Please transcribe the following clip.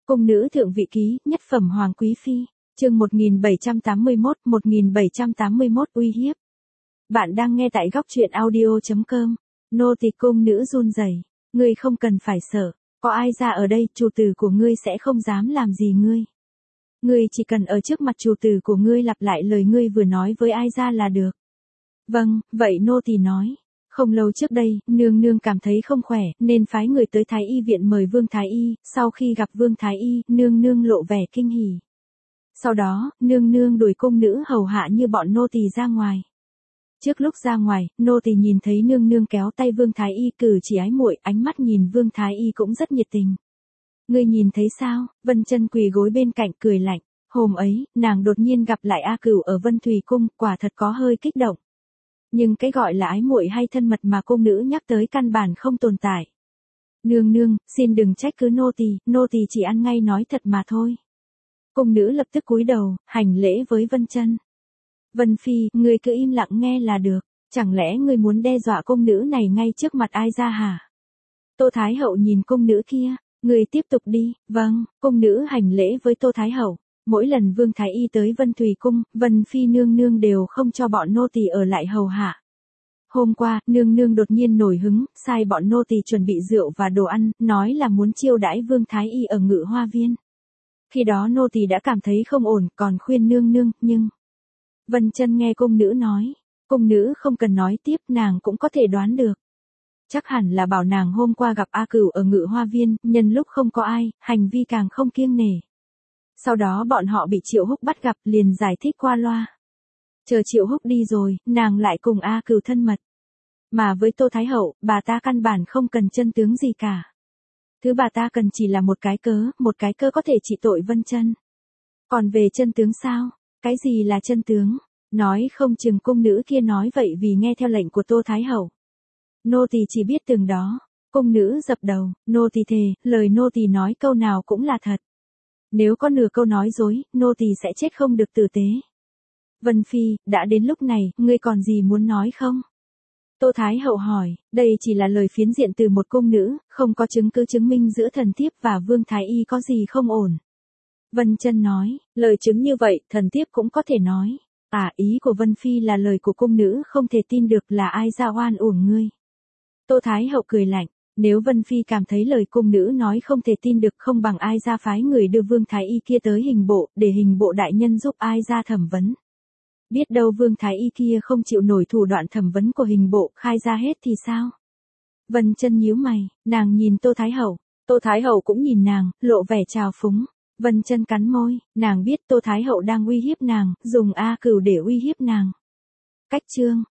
Cung nữ thượng vị ký, nhất phẩm hoàng quý phi, chương 1781 uy hiếp. Bạn đang nghe tại góc truyện audio.com. Nô tỳ cung nữ run rẩy, ngươi không cần phải sợ, có ai ra ở đây, chủ tử của ngươi sẽ không dám làm gì ngươi. Ngươi chỉ cần ở trước mặt chủ tử của ngươi lặp lại lời ngươi vừa nói với ai ra là được. Vâng, vậy nô tỳ nói. Không lâu trước đây, nương nương cảm thấy không khỏe, nên phái người tới Thái Y viện mời Vương Thái Y, sau khi gặp Vương Thái Y, nương nương lộ vẻ kinh hỉ. Sau đó, nương nương đuổi cung nữ hầu hạ như bọn nô tỳ ra ngoài. Trước lúc ra ngoài, nô tỳ nhìn thấy nương nương kéo tay Vương Thái Y cử chỉ ái muội, ánh mắt nhìn Vương Thái Y cũng rất nhiệt tình. Ngươi nhìn thấy sao? Vân Chân quỳ gối bên cạnh cười lạnh. Hôm ấy, nàng đột nhiên gặp lại A Cửu ở Vân Thùy Cung, quả thật có hơi kích động. Nhưng cái gọi là ái muội hay thân mật mà cung nữ nhắc tới căn bản không tồn tại. Nương nương, xin đừng trách cứ nô tỳ chỉ ăn ngay nói thật mà thôi. Cung nữ lập tức cúi đầu, hành lễ với Vân Chân. Vân Phi, ngươi cứ im lặng nghe là được, chẳng lẽ ngươi muốn đe dọa cung nữ này ngay trước mặt ai ra hả? Tô Thái Hậu nhìn cung nữ kia, ngươi tiếp tục đi. Vâng, cung nữ hành lễ với Tô Thái Hậu. Mỗi lần Vương Thái Y tới Vân Thùy Cung, Vân Phi nương nương đều không cho bọn nô tỳ ở lại hầu hạ. Hôm qua, nương nương đột nhiên nổi hứng, sai bọn nô tỳ chuẩn bị rượu và đồ ăn, nói là muốn chiêu đãi Vương Thái Y ở Ngự Hoa Viên. Khi đó nô tỳ đã cảm thấy không ổn, còn khuyên nương nương, nhưng... Vân Chân nghe cung nữ nói, cung nữ không cần nói tiếp, nàng cũng có thể đoán được. Chắc hẳn là bảo nàng hôm qua gặp A Cửu ở Ngự Hoa Viên, nhân lúc không có ai, hành vi càng không kiêng nể. Sau đó bọn họ bị Triệu Húc bắt gặp, liền giải thích qua loa. Chờ Triệu Húc đi rồi, nàng lại cùng A Cửu thân mật. Mà với Tô Thái Hậu, bà ta căn bản không cần chân tướng gì cả. Thứ bà ta cần chỉ là một cái cớ có thể trị tội Vân Chân. Còn về chân tướng sao? Cái gì là chân tướng? Nói không chừng cung nữ kia nói vậy vì nghe theo lệnh của Tô Thái Hậu. Nô tỳ chỉ biết từng đó. Cung nữ dập đầu, nô tỳ thề, lời nô tỳ nói câu nào cũng là thật. Nếu có nửa câu nói dối, nô tỳ sẽ chết không được tử tế. Vân Phi, đã đến lúc này, ngươi còn gì muốn nói không? Tô Thái Hậu hỏi, đây chỉ là lời phiến diện từ một cung nữ, không có chứng cứ chứng minh giữa thần thiếp và Vương Thái Y có gì không ổn. Vân Chân nói, lời chứng như vậy, thần thiếp cũng có thể nói. Ý của Vân Phi là lời của cung nữ không thể tin được, là ai ra oan uổng ngươi. Tô Thái Hậu cười lạnh. Nếu Vân Phi cảm thấy lời cung nữ nói không thể tin được, không bằng ai ra phái người đưa Vương Thái Y kia tới hình bộ, để hình bộ đại nhân giúp ai ra thẩm vấn. Biết đâu Vương Thái Y kia không chịu nổi thủ đoạn thẩm vấn của hình bộ, khai ra hết thì sao? Vân Chân nhíu mày, nàng nhìn Tô Thái Hậu cũng nhìn nàng, lộ vẻ trào phúng. Vân Chân cắn môi, nàng biết Tô Thái Hậu đang uy hiếp nàng, dùng A Cửu để uy hiếp nàng. Cách chương